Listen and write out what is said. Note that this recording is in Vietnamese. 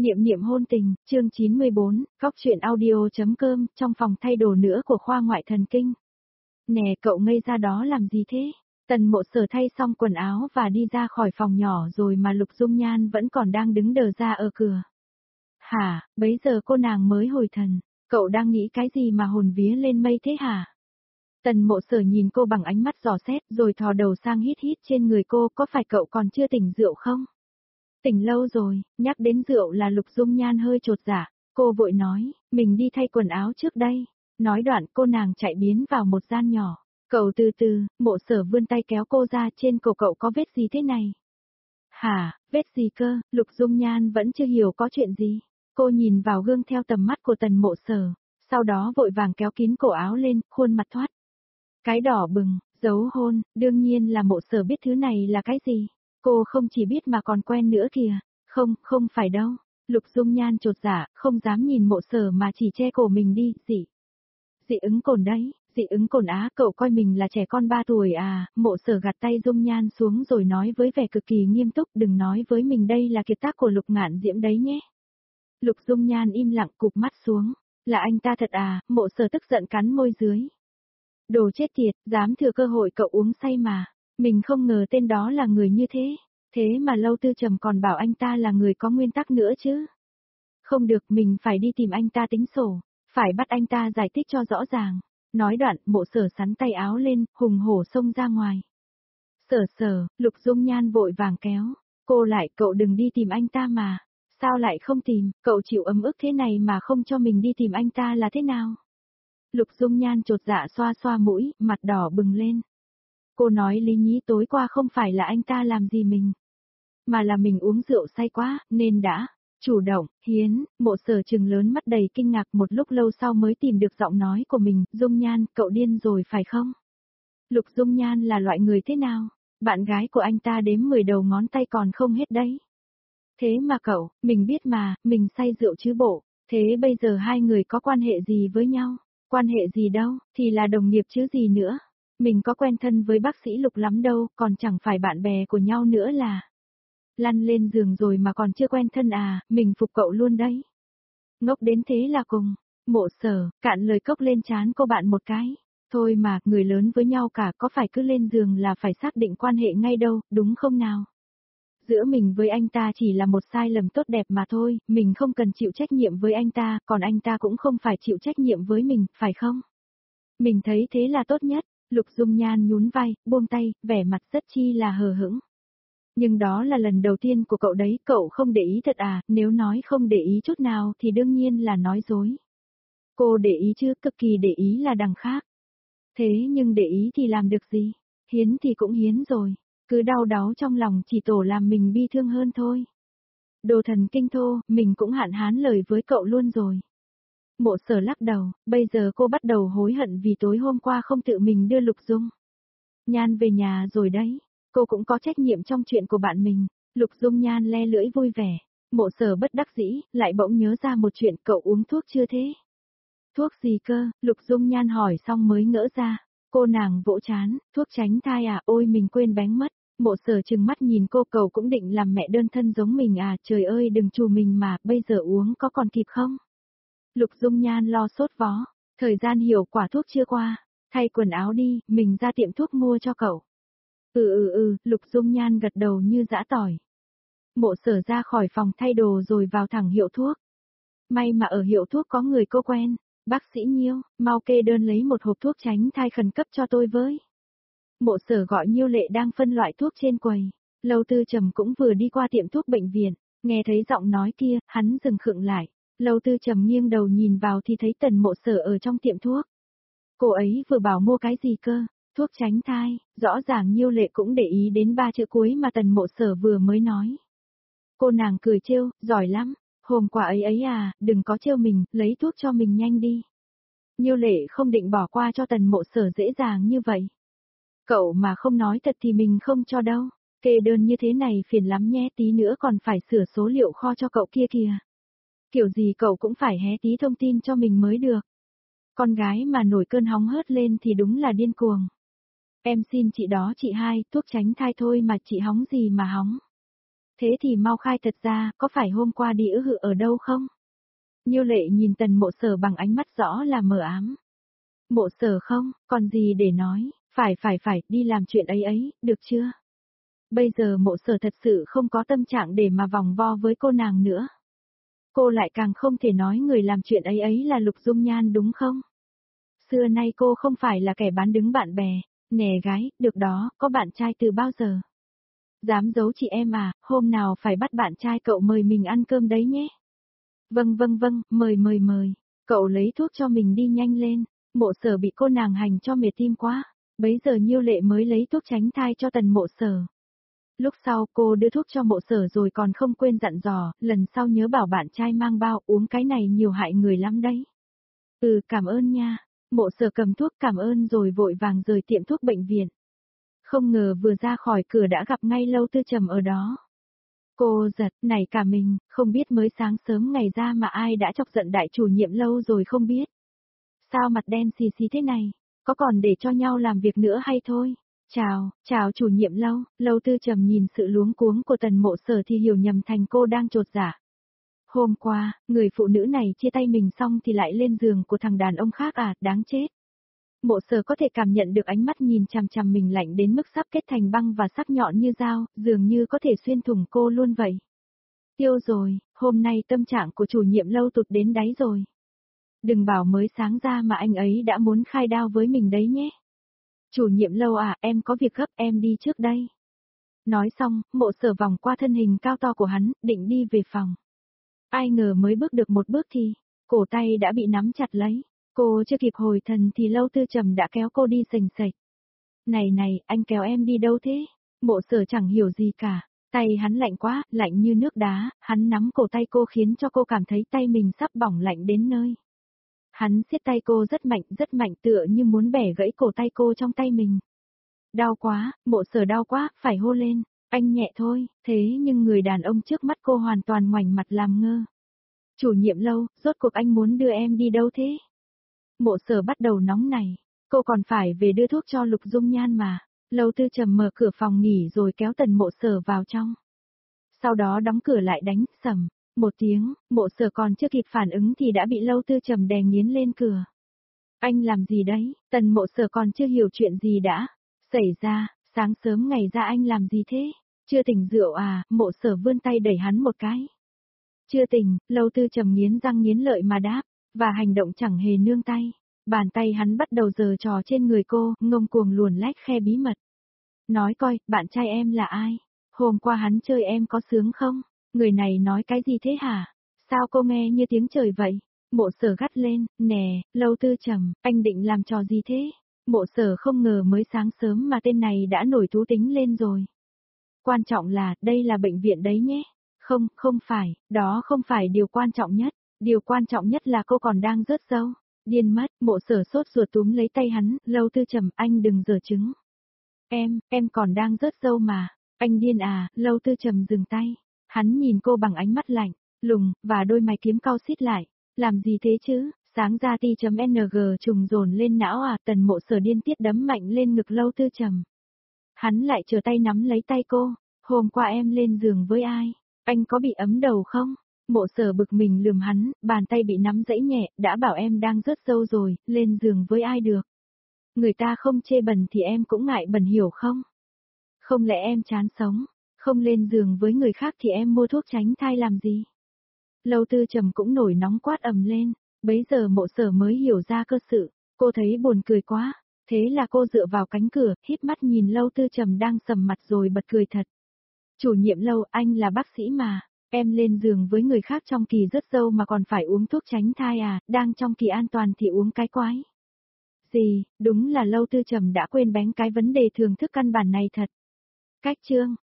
Niệm niệm hôn tình, chương 94, góc truyện audio.com, trong phòng thay đồ nữa của khoa ngoại thần kinh. Nè cậu ngây ra đó làm gì thế? Tần Mộ Sở thay xong quần áo và đi ra khỏi phòng nhỏ rồi mà Lục Dung Nhan vẫn còn đang đứng đờ ra ở cửa. Hả, bấy giờ cô nàng mới hồi thần, cậu đang nghĩ cái gì mà hồn vía lên mây thế hả? Tần Mộ Sở nhìn cô bằng ánh mắt dò xét rồi thò đầu sang hít hít trên người cô, có phải cậu còn chưa tỉnh rượu không? Tỉnh lâu rồi, nhắc đến rượu là Lục Dung Nhan hơi chột dạ, cô vội nói, mình đi thay quần áo trước đây. Nói đoạn cô nàng chạy biến vào một gian nhỏ. Cậu từ từ, Mộ Sở vươn tay kéo cô ra, trên cổ cậu có vết gì thế này? Hả, vết gì cơ? Lục Dung Nhan vẫn chưa hiểu có chuyện gì. Cô nhìn vào gương theo tầm mắt của Tần Mộ Sở, sau đó vội vàng kéo kín cổ áo lên, khuôn mặt thoát. Cái đỏ bừng, dấu hôn, đương nhiên là Mộ Sở biết thứ này là cái gì. Cô không chỉ biết mà còn quen nữa kìa. Không phải đâu. Lục Dung Nhan chột dạ, không dám nhìn Mộ Sở mà chỉ che cổ mình đi, dị ứng cồn đấy, dị ứng cồn á, cậu coi mình là trẻ con 3 tuổi à? Mộ Sở gạt tay Dung Nhan xuống rồi nói với vẻ cực kỳ nghiêm túc, đừng nói với mình đây là kiệt tác của Lục Ngạn Diễm đấy nhé. Lục Dung Nhan im lặng cụp mắt xuống, là anh ta thật à? Mộ Sở tức giận cắn môi dưới. Đồ chết tiệt, dám thừa cơ hội cậu uống say mà. Mình không ngờ tên đó là người như thế. Thế mà Lâu Tư Trầm còn bảo anh ta là người có nguyên tắc nữa chứ. Không được, mình phải đi tìm anh ta tính sổ. Phải bắt anh ta giải thích cho rõ ràng. Nói đoạn, Mộ Sở sắn tay áo lên, hùng hổ xông ra ngoài. Sở, Lục Dung Nhan vội vàng kéo. Cô lại, cậu đừng đi tìm anh ta mà. Sao lại không tìm, cậu chịu ấm ức thế này mà không cho mình đi tìm anh ta là thế nào? Lục Dung Nhan chột dạ xoa xoa mũi, mặt đỏ bừng lên. Cô nói lý nhí tối qua không phải là anh ta làm gì mình, mà là mình uống rượu say quá, nên đã chủ động, hiến. Mộ Sở trừng lớn mắt đầy kinh ngạc, một lúc lâu sau mới tìm được giọng nói của mình. Dung Nhan, cậu điên rồi phải không? Lục Dung Nhan là loại người thế nào? Bạn gái của anh ta đếm 10 đầu ngón tay còn không hết đấy. Thế mà cậu, mình biết mà, mình say rượu chứ bộ. Thế bây giờ hai người có quan hệ gì với nhau? Quan hệ gì đâu, thì là đồng nghiệp chứ gì nữa. Mình có quen thân với bác sĩ Lục lắm đâu, còn chẳng phải bạn bè của nhau nữa là. Lăn lên giường rồi mà còn chưa quen thân à, mình phục cậu luôn đấy. Ngốc đến thế là cùng. Mộ Sở, cạn lời cốc lên trán cô bạn một cái. Thôi mà, người lớn với nhau cả, có phải cứ lên giường là phải xác định quan hệ ngay đâu, đúng không nào? Giữa mình với anh ta chỉ là một sai lầm tốt đẹp mà thôi, mình không cần chịu trách nhiệm với anh ta, còn anh ta cũng không phải chịu trách nhiệm với mình, phải không? Mình thấy thế là tốt nhất. Lục Dung Nhan nhún vai, buông tay, vẻ mặt rất chi là hờ hững. Nhưng đó là lần đầu tiên của cậu đấy, cậu không để ý thật à? Nếu nói không để ý chút nào thì đương nhiên là nói dối. Cô để ý chứ, cực kỳ để ý là đằng khác. Thế nhưng để ý thì làm được gì? Hiến thì cũng hiến rồi, cứ đau đáu trong lòng chỉ tổ làm mình bi thương hơn thôi. Đồ thần kinh thô, mình cũng hạn hán lời với cậu luôn rồi. Mộ Sở lắc đầu, bây giờ cô bắt đầu hối hận vì tối hôm qua không tự mình đưa Lục Dung Nhan về nhà rồi đấy. Cô cũng có trách nhiệm trong chuyện của bạn mình. Lục Dung Nhan le lưỡi vui vẻ. Mộ Sở bất đắc dĩ, lại bỗng nhớ ra một chuyện, cậu uống thuốc chưa thế? Thuốc gì cơ? Lục Dung Nhan hỏi xong mới ngỡ ra. Cô nàng vỗ chán, thuốc tránh thai à, ôi mình quên bén mất. Mộ Sở trừng mắt nhìn cô, cậu cũng định làm mẹ đơn thân giống mình à, trời ơi đừng chù mình mà, bây giờ uống có còn kịp không? Lục Dung Nhan lo sốt vó, thời gian hiệu quả thuốc chưa qua, thay quần áo đi, mình ra tiệm thuốc mua cho cậu. Lục Dung Nhan gật đầu như giã tỏi. Mộ Sở ra khỏi phòng thay đồ rồi vào thẳng hiệu thuốc. May mà ở hiệu thuốc có người cô quen, bác sĩ Nhiêu, mau kê đơn lấy một hộp thuốc tránh thai khẩn cấp cho tôi với. Mộ Sở gọi Nhiêu Lệ đang phân loại thuốc trên quầy. Lâu Tư Trầm cũng vừa đi qua tiệm thuốc bệnh viện, nghe thấy giọng nói kia, hắn dừng khựng lại. Lâu Tư Trầm nghiêng đầu nhìn vào thì thấy Tần Mộ Sở ở trong tiệm thuốc. Cô ấy vừa bảo mua cái gì cơ? Thuốc tránh thai, rõ ràng Nhiêu Lệ cũng để ý đến 3 chữ cuối mà Tần Mộ Sở vừa mới nói. Cô nàng cười trêu, giỏi lắm, hôm qua ấy à, đừng có trêu mình, lấy thuốc cho mình nhanh đi. Nhiêu Lệ không định bỏ qua cho Tần Mộ Sở dễ dàng như vậy. Cậu mà không nói thật thì mình không cho đâu, kê đơn như thế này phiền lắm nhé, tí nữa còn phải sửa số liệu kho cho cậu kia kìa. Kiểu gì cậu cũng phải hé tí thông tin cho mình mới được. Con gái mà nổi cơn hóng hớt lên thì đúng là điên cuồng. Em xin chị đó chị hai, thuốc tránh thai thôi mà chị hóng gì mà hóng. Thế thì mau khai thật ra, có phải hôm qua đi ư hự ở đâu không? Nhiêu lệ nhìn Tần Mộ Sở bằng ánh mắt rõ là mờ ám. Mộ Sở không, còn gì để nói, phải, đi làm chuyện ấy ấy, được chưa? Bây giờ Mộ Sở thật sự không có tâm trạng để mà vòng vo với cô nàng nữa. Cô lại càng không thể nói người làm chuyện ấy ấy là Lục Dung Nhan đúng không? Xưa nay cô không phải là kẻ bán đứng bạn bè, nè gái, được đó, có bạn trai từ bao giờ? Dám giấu chị em à, hôm nào phải bắt bạn trai cậu mời mình ăn cơm đấy nhé. Vâng, mời. Cậu lấy thuốc cho mình đi nhanh lên, Mộ Sở bị cô nàng hành cho mệt tim quá. Bấy giờ Nhiêu Lệ mới lấy thuốc tránh thai cho Tần Mộ Sở. Lúc sau cô đưa thuốc cho Mộ Sở rồi còn không quên dặn dò, lần sau nhớ bảo bạn trai mang bao uống cái này nhiều hại người lắm đấy. Ừ, cảm ơn nha. Mộ Sở cầm thuốc cảm ơn rồi vội vàng rời tiệm thuốc bệnh viện. Không ngờ vừa ra khỏi cửa đã gặp ngay Lâu Tư Trầm ở đó. Cô giật nảy cả mình, không biết mới sáng sớm ngày ra mà ai đã chọc giận đại chủ nhiệm Lâu rồi không biết. Sao mặt đen xì xì thế này, có còn để cho nhau làm việc nữa hay thôi? Chào chủ nhiệm Lâu. Lâu Tư Trầm nhìn sự luống cuống của Tần Mộ Sở thì hiểu nhầm thành cô đang trột dạ. Hôm qua, người phụ nữ này chia tay mình xong thì lại lên giường của thằng đàn ông khác à, đáng chết. Mộ Sở có thể cảm nhận được ánh mắt nhìn chằm chằm mình lạnh đến mức sắp kết thành băng và sắc nhọn như dao, dường như có thể xuyên thủng cô luôn vậy. Tiêu rồi, hôm nay tâm trạng của chủ nhiệm Lâu tụt đến đáy rồi. Đừng bảo mới sáng ra mà anh ấy đã muốn khai đao với mình đấy nhé. Chủ nhiệm Lâu à, em có việc gấp, em đi trước đây. Nói xong, Mộ Sở vòng qua thân hình cao to của hắn, định đi về phòng. Ai ngờ mới bước được một bước thì, cổ tay đã bị nắm chặt lấy. Cô chưa kịp hồi thần thì Lâu Tư Trầm đã kéo cô đi sành sạch. Này, anh kéo em đi đâu thế? Mộ Sở chẳng hiểu gì cả. Tay hắn lạnh quá, lạnh như nước đá, hắn nắm cổ tay cô khiến cho cô cảm thấy tay mình sắp bỏng lạnh đến nơi. Hắn siết tay cô rất mạnh tựa như muốn bẻ gãy cổ tay cô trong tay mình. Đau quá, Mộ Sở đau quá, phải hô lên. Anh nhẹ thôi, thế nhưng người đàn ông trước mắt cô hoàn toàn ngoảnh mặt làm ngơ. Chủ nhiệm Lâu, rốt cuộc anh muốn đưa em đi đâu thế? Mộ Sở bắt đầu nóng này, cô còn phải về đưa thuốc cho Lục Dung Nhan mà. Lâu Tư Trầm mở cửa phòng nghỉ rồi kéo Tần Mộ Sở vào trong. Sau đó đóng cửa lại đánh sầm một tiếng, Mộ Sở còn chưa kịp phản ứng thì đã bị Lâu Tư Trầm đè nghiến lên cửa. Anh làm gì đấy? Tần Mộ Sở còn chưa hiểu chuyện gì đã xảy ra, sáng sớm ngày ra anh làm gì thế? Chưa tỉnh rượu à? Mộ Sở vươn tay đẩy hắn một cái. Chưa tỉnh, Lâu Tư Trầm nghiến răng nghiến lợi mà đáp, và hành động chẳng hề nương tay. Bàn tay hắn bắt đầu giở trò trên người cô, ngông cuồng luồn lách khe bí mật. Nói coi, bạn trai em là ai? Hôm qua hắn chơi em có sướng không? Người này nói cái gì thế hả? Sao cô nghe như tiếng trời vậy? Mộ Sở gắt lên, nè, Lâu Tư Trầm, anh định làm trò gì thế? Mộ Sở không ngờ mới sáng sớm mà tên này đã nổi thú tính lên rồi. Quan trọng là, đây là bệnh viện đấy nhé. Không phải, đó không phải điều quan trọng nhất. Điều quan trọng nhất là cô còn đang rớt râu. Điên mất, Mộ Sở sốt ruột túm lấy tay hắn, Lâu Tư Trầm, anh đừng giở trứng. Em còn đang rớt râu mà. Anh điên à, Lâu Tư Trầm dừng tay. Hắn nhìn cô bằng ánh mắt lạnh, lùng, và đôi mày kiếm cau xít lại. Làm gì thế chứ, sáng ra ti.ng trùng dồn lên não à, Tần Mộ Sở điên tiết đấm mạnh lên ngực Lâu Tư Trầm. Hắn lại trở tay nắm lấy tay cô, hôm qua em lên giường với ai? Anh có bị ấm đầu không? Mộ Sở bực mình lườm hắn, bàn tay bị nắm dãy nhẹ, đã bảo em đang rớt râu rồi, lên giường với ai được? Người ta không chê bẩn thì em cũng ngại bẩn hiểu không? Không lẽ em chán sống, không lên giường với người khác thì em mua thuốc tránh thai làm gì? Lâu Tư Trầm cũng nổi nóng quát ầm lên, bấy giờ Mộ Sở mới hiểu ra cơ sự, cô thấy buồn cười quá, thế là cô dựa vào cánh cửa, híp mắt nhìn Lâu Tư Trầm đang sầm mặt rồi bật cười thật. Chủ nhiệm Lâu, anh là bác sĩ mà, em lên giường với người khác trong kỳ rớt râu mà còn phải uống thuốc tránh thai à, đang trong kỳ an toàn thì uống cái quái. Gì, đúng là Lâu Tư Trầm đã quên bén cái vấn đề thường thức căn bản này thật. Cách chương